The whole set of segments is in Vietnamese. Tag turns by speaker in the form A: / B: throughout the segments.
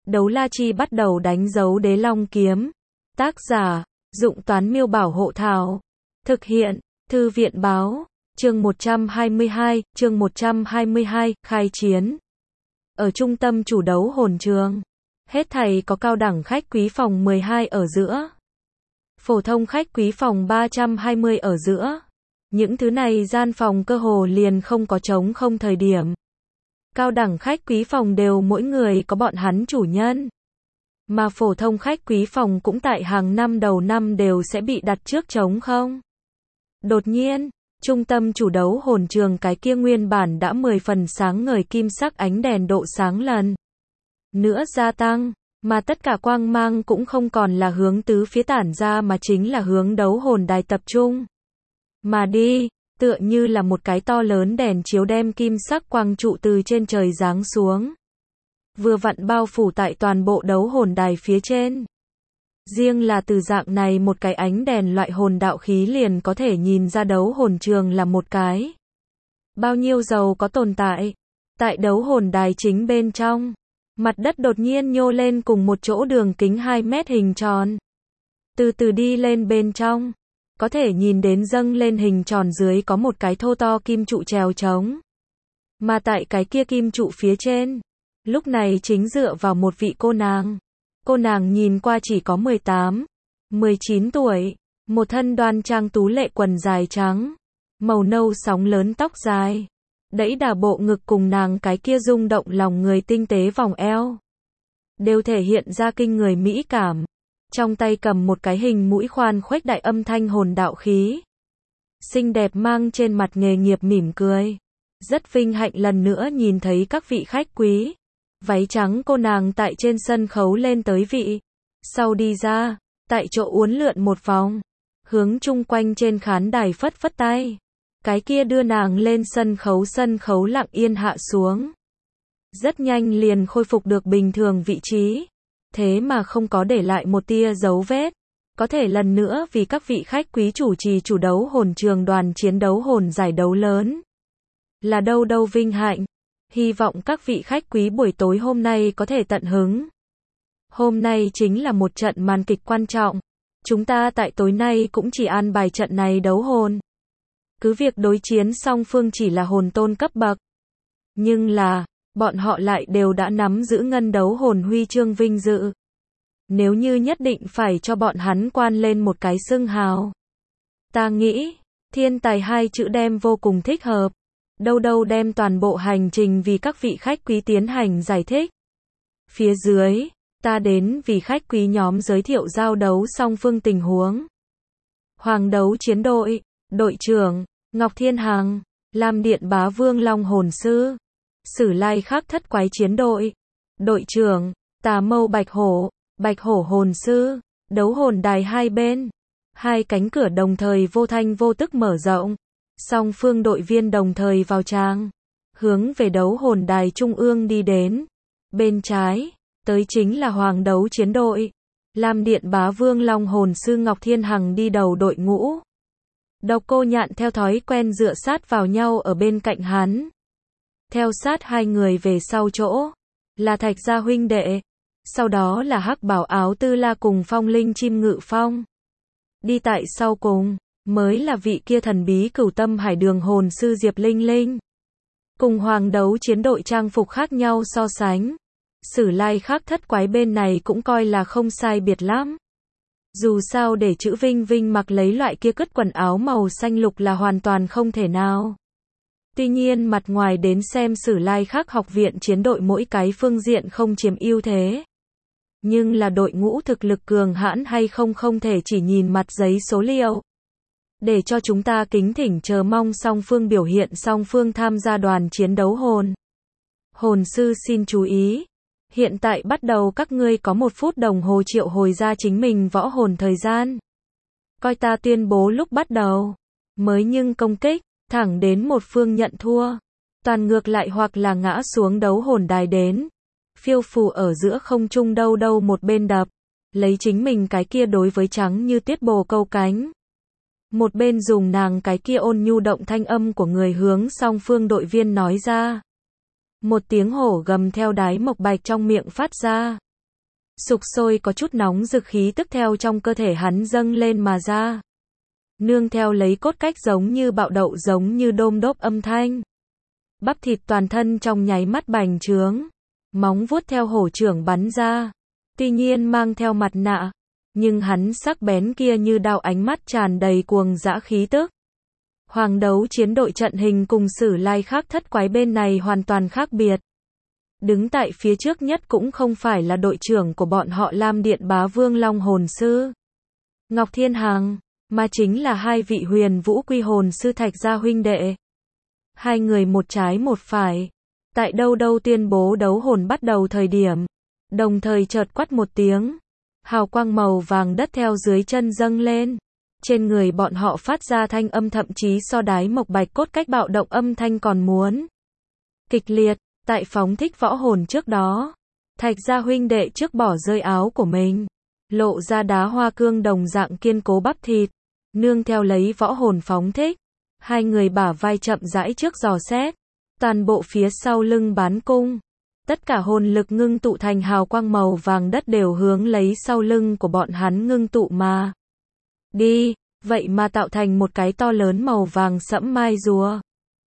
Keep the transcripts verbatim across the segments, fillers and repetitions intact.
A: Đấu la chi bắt đầu đánh dấu đế long kiếm. Tác giả, Dụng Toán Miêu Bảo Hộ Thảo. Thực hiện, Thư viện Báo. Chương một trăm hai mươi hai, chương một trăm hai mươi hai, khai chiến. Ở trung tâm chủ đấu hồn trường, hết thảy có cao đẳng khách quý phòng mười hai ở giữa, phổ thông khách quý phòng ba trăm hai mươi ở giữa. Những thứ này gian phòng cơ hồ liền không có trống không thời điểm. Cao đẳng khách quý phòng đều mỗi người có bọn hắn chủ nhân. Mà phổ thông khách quý phòng cũng tại hàng năm đầu năm đều sẽ bị đặt trước trống không. Đột nhiên, trung tâm chủ đấu hồn trường cái kia nguyên bản đã mười phần sáng ngời kim sắc ánh đèn độ sáng lần nữa gia tăng, mà tất cả quang mang cũng không còn là hướng tứ phía tản ra mà chính là hướng đấu hồn đài tập trung mà đi, tựa như là một cái to lớn đèn chiếu đem kim sắc quang trụ từ trên trời giáng xuống, vừa vặn bao phủ tại toàn bộ đấu hồn đài phía trên. Riêng là từ dạng này một cái ánh đèn loại hồn đạo khí liền có thể nhìn ra đấu hồn trường là một cái bao nhiêu giàu có tồn tại. Tại đấu hồn đài chính bên trong, mặt đất đột nhiên nhô lên cùng một chỗ đường kính hai mét hình tròn. Từ từ đi lên bên trong, có thể nhìn đến dâng lên hình tròn dưới có một cái thô to kim trụ trèo trống. Mà tại cái kia kim trụ phía trên, lúc này chính dựa vào một vị cô nàng. Cô nàng nhìn qua chỉ có mười tám, mười chín tuổi, một thân đoan trang tú lệ quần dài trắng, màu nâu sóng lớn tóc dài, đẫy đà bộ ngực cùng nàng cái kia rung động lòng người tinh tế vòng eo, đều thể hiện ra kinh người mỹ cảm. Trong tay cầm một cái hình mũi khoan khuếch đại âm thanh hồn đạo khí. Xinh đẹp mang trên mặt nghề nghiệp mỉm cười. Rất vinh hạnh lần nữa nhìn thấy các vị khách quý. Váy trắng cô nàng tại trên sân khấu lên tới vị. Sau đi ra, tại chỗ uốn lượn một vòng. Hướng chung quanh trên khán đài phất phất tay. Cái kia đưa nàng lên sân khấu sân khấu lặng yên hạ xuống. Rất nhanh liền khôi phục được bình thường vị trí. Thế mà không có để lại một tia dấu vết. Có thể lần nữa vì các vị khách quý chủ trì chủ đấu hồn trường đoàn chiến đấu hồn giải đấu lớn. Là đâu đâu vinh hạnh. Hy vọng các vị khách quý buổi tối hôm nay có thể tận hứng. Hôm nay chính là một trận màn kịch quan trọng. Chúng ta tại tối nay cũng chỉ an bài trận này đấu hồn. Cứ việc đối chiến song phương chỉ là hồn tôn cấp bậc. Nhưng là, bọn họ lại đều đã nắm giữ ngân đấu hồn huy chương vinh dự. Nếu như nhất định phải cho bọn hắn quan lên một cái xưng hào. Ta nghĩ, thiên tài hai chữ đem vô cùng thích hợp. Đâu đâu đem toàn bộ hành trình vì các vị khách quý tiến hành giải thích. Phía dưới, ta đến vì khách quý nhóm giới thiệu giao đấu song phương tình huống. Hoàng đấu chiến đội, đội trưởng, Ngọc Thiên Hằng, Lam Điện Bá Vương Long Hồn Sư. Sử Lai Khắc Thất Quái chiến đội, đội trưởng, Tà Mâu Bạch Hổ, Bạch Hổ Hồn Sư. Đấu hồn đài hai bên, hai cánh cửa đồng thời vô thanh vô tức mở rộng. Song phương đội viên đồng thời vào tràng, hướng về đấu hồn đài trung ương đi đến. Bên trái, tới chính là Hoàng đấu chiến đội. Lam Điện Bá Vương Long Hồn Sư Ngọc Thiên Hằng đi đầu đội ngũ. Độc Cô Nhạn theo thói quen dựa sát vào nhau ở bên cạnh hắn. Theo sát hai người về sau chỗ, là Thạch gia huynh đệ. Sau đó là Hắc Bảo Áo Tư La cùng Phong Linh Chim Ngự Phong. Đi tại sau cùng, mới là vị kia thần bí Cửu Tâm Hải Đường hồn sư Diệp Linh Linh. Cùng Hoàng đấu chiến đội trang phục khác nhau so sánh. Sử Lai Khắc Thất Quái bên này cũng coi là không sai biệt lắm. Dù sao để chữ Vinh Vinh mặc lấy loại kia cất quần áo màu xanh lục là hoàn toàn không thể nào. Tuy nhiên mặt ngoài đến xem Sử Lai Khắc học viện chiến đội mỗi cái phương diện không chiếm ưu thế. Nhưng là đội ngũ thực lực cường hãn hay không không thể chỉ nhìn mặt giấy số liệu. Để cho chúng ta kính thỉnh chờ mong song phương biểu hiện song phương tham gia đoàn chiến đấu hồn. Hồn sư xin chú ý. Hiện tại bắt đầu các ngươi có một phút đồng hồ triệu hồi ra chính mình võ hồn thời gian. Coi ta tuyên bố lúc bắt đầu. Mới nhưng công kích, thẳng đến một phương nhận thua. Toàn ngược lại hoặc là ngã xuống đấu hồn đài đến. Phiêu phù ở giữa không trung đâu đâu một bên đập. Lấy chính mình cái kia đối với trắng như tiết bồ câu cánh. Một bên dùng nàng cái kia ôn nhu động thanh âm của người hướng song phương đội viên nói ra. Một tiếng hổ gầm theo đái mộc bạch trong miệng phát ra. sục sôi có chút nóng rực khí tức theo trong cơ thể hắn dâng lên mà ra. Nương theo lấy cốt cách giống như bạo đậu giống như đôm đốp âm thanh. Bắp thịt toàn thân trong nháy mắt bành trướng. Móng vuốt theo hổ trưởng bắn ra. Tuy nhiên mang theo mặt nạ. Nhưng hắn sắc bén kia như đao ánh mắt tràn đầy cuồng dã khí tức. Hoàng đấu chiến đội trận hình cùng Sử Lai khác thất quái bên này hoàn toàn khác biệt. Đứng tại phía trước nhất cũng không phải là đội trưởng của bọn họ Lam Điện Bá Vương Long Hồn Sư Ngọc Thiên Hằng, mà chính là hai vị Huyền Vũ Quy Hồn Sư Thạch gia huynh đệ. Hai người một trái một phải. Tại đâu đâu tuyên bố đấu hồn bắt đầu thời điểm. Đồng thời chợt quát một tiếng. Hào quang màu vàng đất theo dưới chân dâng lên. Trên người bọn họ phát ra thanh âm thậm chí so đái mộc bạch cốt cách bạo động âm thanh còn muốn kịch liệt. Tại phóng thích võ hồn trước đó, Thạch gia huynh đệ trước bỏ rơi áo của mình, lộ ra đá hoa cương đồng dạng kiên cố bắp thịt, nương theo lấy võ hồn phóng thích, hai người bả vai chậm rãi trước dò xét, toàn bộ phía sau lưng bán cung, tất cả hồn lực ngưng tụ thành hào quang màu vàng đất đều hướng lấy sau lưng của bọn hắn ngưng tụ mà đi, vậy mà tạo thành một cái to lớn màu vàng sẫm mai rùa.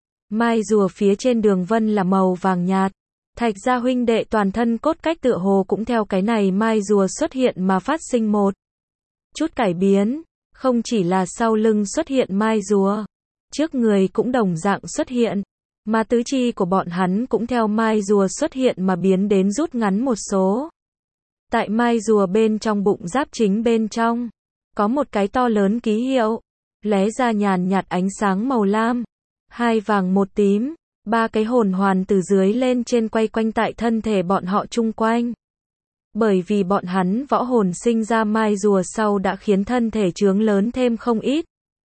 A: Mai rùa phía trên đường vân là màu vàng nhạt. Thạch gia huynh đệ toàn thân cốt cách tựa hồ cũng theo cái này mai rùa xuất hiện mà phát sinh một chút cải biến. Không chỉ là sau lưng xuất hiện mai rùa, trước người cũng đồng dạng xuất hiện. Mà tứ chi của bọn hắn cũng theo mai rùa xuất hiện mà biến đến rút ngắn một số. Tại mai rùa bên trong bụng giáp chính bên trong, có một cái to lớn ký hiệu, lóe ra nhàn nhạt ánh sáng màu lam. Hai vàng một tím, ba cái hồn hoàn từ dưới lên trên quay quanh tại thân thể bọn họ chung quanh. Bởi vì bọn hắn võ hồn sinh ra mai rùa sau đã khiến thân thể trướng lớn thêm không ít.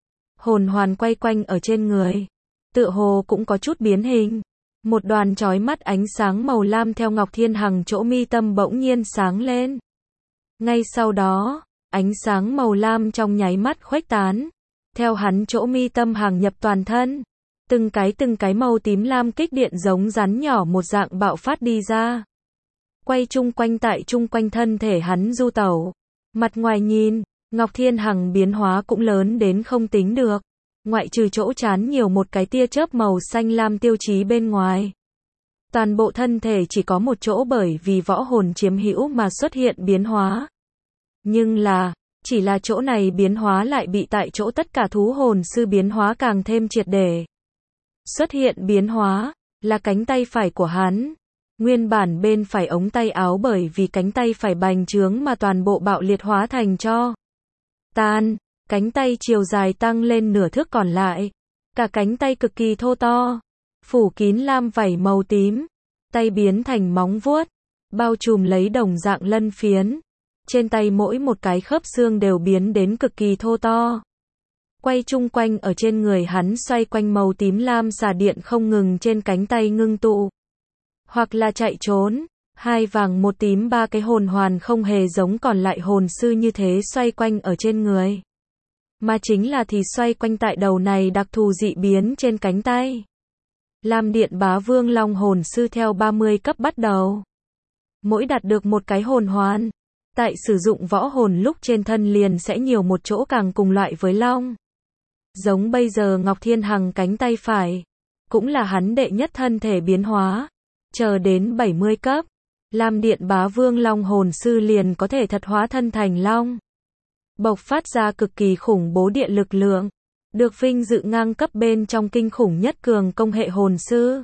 A: Hồn hoàn quay quanh ở trên người, tựa hồ cũng có chút biến hình. Một đoàn chói mắt ánh sáng màu lam theo Ngọc Thiên Hằng chỗ mi tâm bỗng nhiên sáng lên. Ngay sau đó, ánh sáng màu lam trong nháy mắt khuếch tán, theo hắn chỗ mi tâm hàng nhập toàn thân. Từng cái từng cái màu tím lam kích điện giống rắn nhỏ một dạng bạo phát đi ra. Quay chung quanh tại chung quanh thân thể hắn du tẩu. Mặt ngoài nhìn, Ngọc Thiên Hằng biến hóa cũng lớn đến không tính được. Ngoại trừ chỗ trán nhiều một cái tia chớp màu xanh lam tiêu chí bên ngoài. Toàn bộ thân thể chỉ có một chỗ bởi vì võ hồn chiếm hữu mà xuất hiện biến hóa. Nhưng là, chỉ là chỗ này biến hóa lại bị tại chỗ tất cả thú hồn sư biến hóa càng thêm triệt để. Xuất hiện biến hóa, là cánh tay phải của hắn. Nguyên bản bên phải ống tay áo bởi vì cánh tay phải bành trướng mà toàn bộ bạo liệt hóa thành cho tan, cánh tay chiều dài tăng lên nửa thước còn lại. Cả cánh tay cực kỳ thô to, phủ kín lam vảy màu tím, tay biến thành móng vuốt, bao trùm lấy đồng dạng lân phiến. Trên tay mỗi một cái khớp xương đều biến đến cực kỳ thô to. Quay chung quanh ở trên người hắn xoay quanh màu tím lam xà điện không ngừng trên cánh tay ngưng tụ. Hoặc là chạy trốn, hai vàng một tím ba cái hồn hoàn không hề giống còn lại hồn sư như thế xoay quanh ở trên người. Mà chính là thì xoay quanh tại đầu này đặc thù dị biến trên cánh tay. Lam Điện Bá Vương Long hồn sư theo ba mươi cấp bắt đầu. Mỗi đạt được một cái hồn hoàn, tại sử dụng võ hồn lúc trên thân liền sẽ nhiều một chỗ càng cùng loại với Long. Giống bây giờ Ngọc Thiên Hằng cánh tay phải, cũng là hắn đệ nhất thân thể biến hóa. Chờ đến bảy mươi cấp, Lam Điện Bá Vương Long hồn sư liền có thể thật hóa thân thành Long. Bộc phát ra cực kỳ khủng bố địa lực lượng, được vinh dự ngang cấp bên trong kinh khủng nhất cường công hệ hồn sư.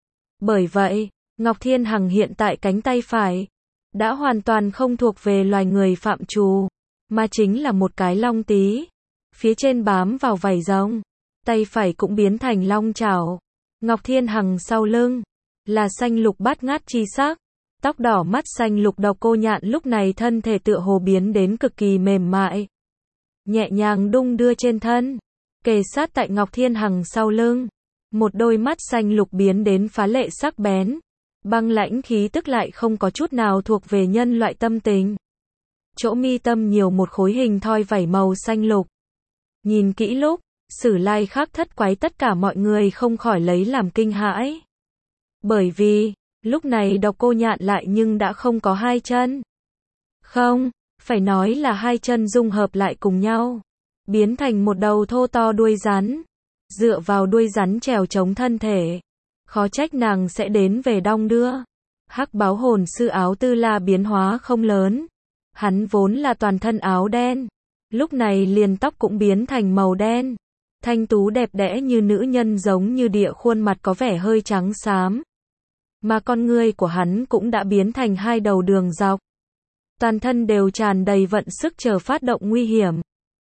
A: Bởi vậy, Ngọc Thiên Hằng hiện tại cánh tay phải, đã hoàn toàn không thuộc về loài người phạm trù, mà chính là một cái long tí. Phía trên bám vào vảy rồng, tay phải cũng biến thành long chảo. Ngọc Thiên Hằng sau lưng, là xanh lục bát ngát chi sắc. Tóc đỏ mắt xanh lục độc cô nhạn lúc này thân thể tựa hồ biến đến cực kỳ mềm mại. Nhẹ nhàng đung đưa trên thân, kề sát tại Ngọc Thiên Hằng sau lưng. Một đôi mắt xanh lục biến đến phá lệ sắc bén. Băng lãnh khí tức lại không có chút nào thuộc về nhân loại tâm tình. Chỗ mi tâm nhiều một khối hình thoi vảy màu xanh lục. Nhìn kỹ lúc, Sử Lai khác thất quái tất cả mọi người không khỏi lấy làm kinh hãi. Bởi vì, lúc này độc cô nhạn lại nhưng đã không có hai chân. Không, phải nói là hai chân dung hợp lại cùng nhau, biến thành một đầu thô to đuôi rắn, dựa vào đuôi rắn trèo chống thân thể. Khó trách nàng sẽ đến về đong đưa. Hắc báo hồn sư áo tư la biến hóa không lớn. Hắn vốn là toàn thân áo đen, lúc này liền tóc cũng biến thành màu đen. Thanh tú đẹp đẽ như nữ nhân giống như địa, khuôn mặt có vẻ hơi trắng xám. Mà con ngươi của hắn cũng đã biến thành hai đầu đường dọc. Toàn thân đều tràn đầy vận sức chờ phát động nguy hiểm.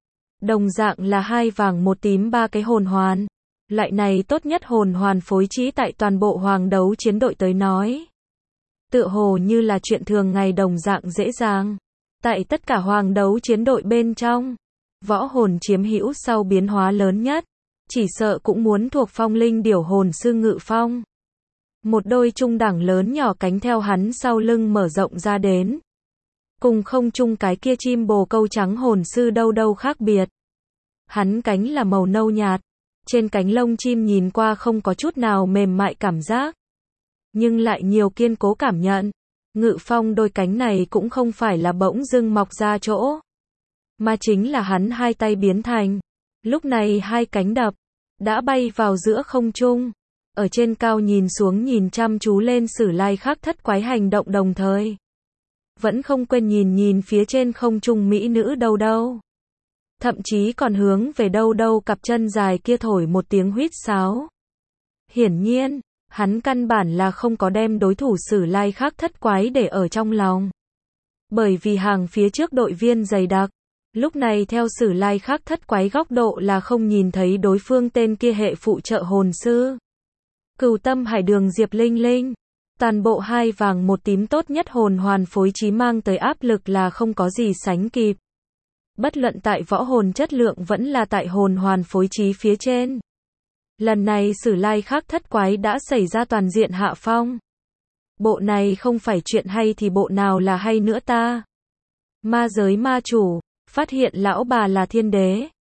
A: Đồng dạng là hai vàng một tím ba cái hồn hoàn. Loại này tốt nhất hồn hoàn phối trí tại toàn bộ hoàng đấu chiến đội tới nói. Tựa hồ như là chuyện thường ngày đồng dạng dễ dàng. Tại tất cả hoàng đấu chiến đội bên trong, võ hồn chiếm hữu sau biến hóa lớn nhất, chỉ sợ cũng muốn thuộc phong linh điểu hồn sư Ngự Phong. Một đôi trung đẳng lớn nhỏ cánh theo hắn sau lưng mở rộng ra đến. Cùng không chung cái kia chim bồ câu trắng hồn sư đâu đâu khác biệt. Hắn cánh là màu nâu nhạt, trên cánh lông chim nhìn qua không có chút nào mềm mại cảm giác, nhưng lại nhiều kiên cố cảm nhận. Ngự Phong đôi cánh này cũng không phải là bỗng dưng mọc ra chỗ, mà chính là hắn hai tay biến thành. Lúc này hai cánh đập, đã bay vào giữa không trung, ở trên cao nhìn xuống nhìn chăm chú lên Sử Lai Khắc thất quái hành động, đồng thời vẫn không quên nhìn nhìn phía trên không trung mỹ nữ đâu đâu. Thậm chí còn hướng về đâu đâu cặp chân dài kia thổi một tiếng huýt sáo. Hiển nhiên, hắn căn bản là không có đem đối thủ Sử Lai Khắc thất quái để ở trong lòng. Bởi vì hàng phía trước đội viên dày đặc, lúc này theo Sử Lai Khắc thất quái góc độ là không nhìn thấy đối phương tên kia hệ phụ trợ hồn sư. Cửu Tâm Hải Đường Diệp Linh Linh. Toàn bộ hai vàng một tím tốt nhất hồn hoàn phối trí mang tới áp lực là không có gì sánh kịp. Bất luận tại võ hồn chất lượng vẫn là tại hồn hoàn phối trí phía trên. Lần này Sử Lai Khắc thất quái đã xảy ra toàn diện hạ phong. Bộ này không phải chuyện hay thì bộ nào là hay nữa ta? Ma giới ma chủ, phát hiện lão bà là thiên đế.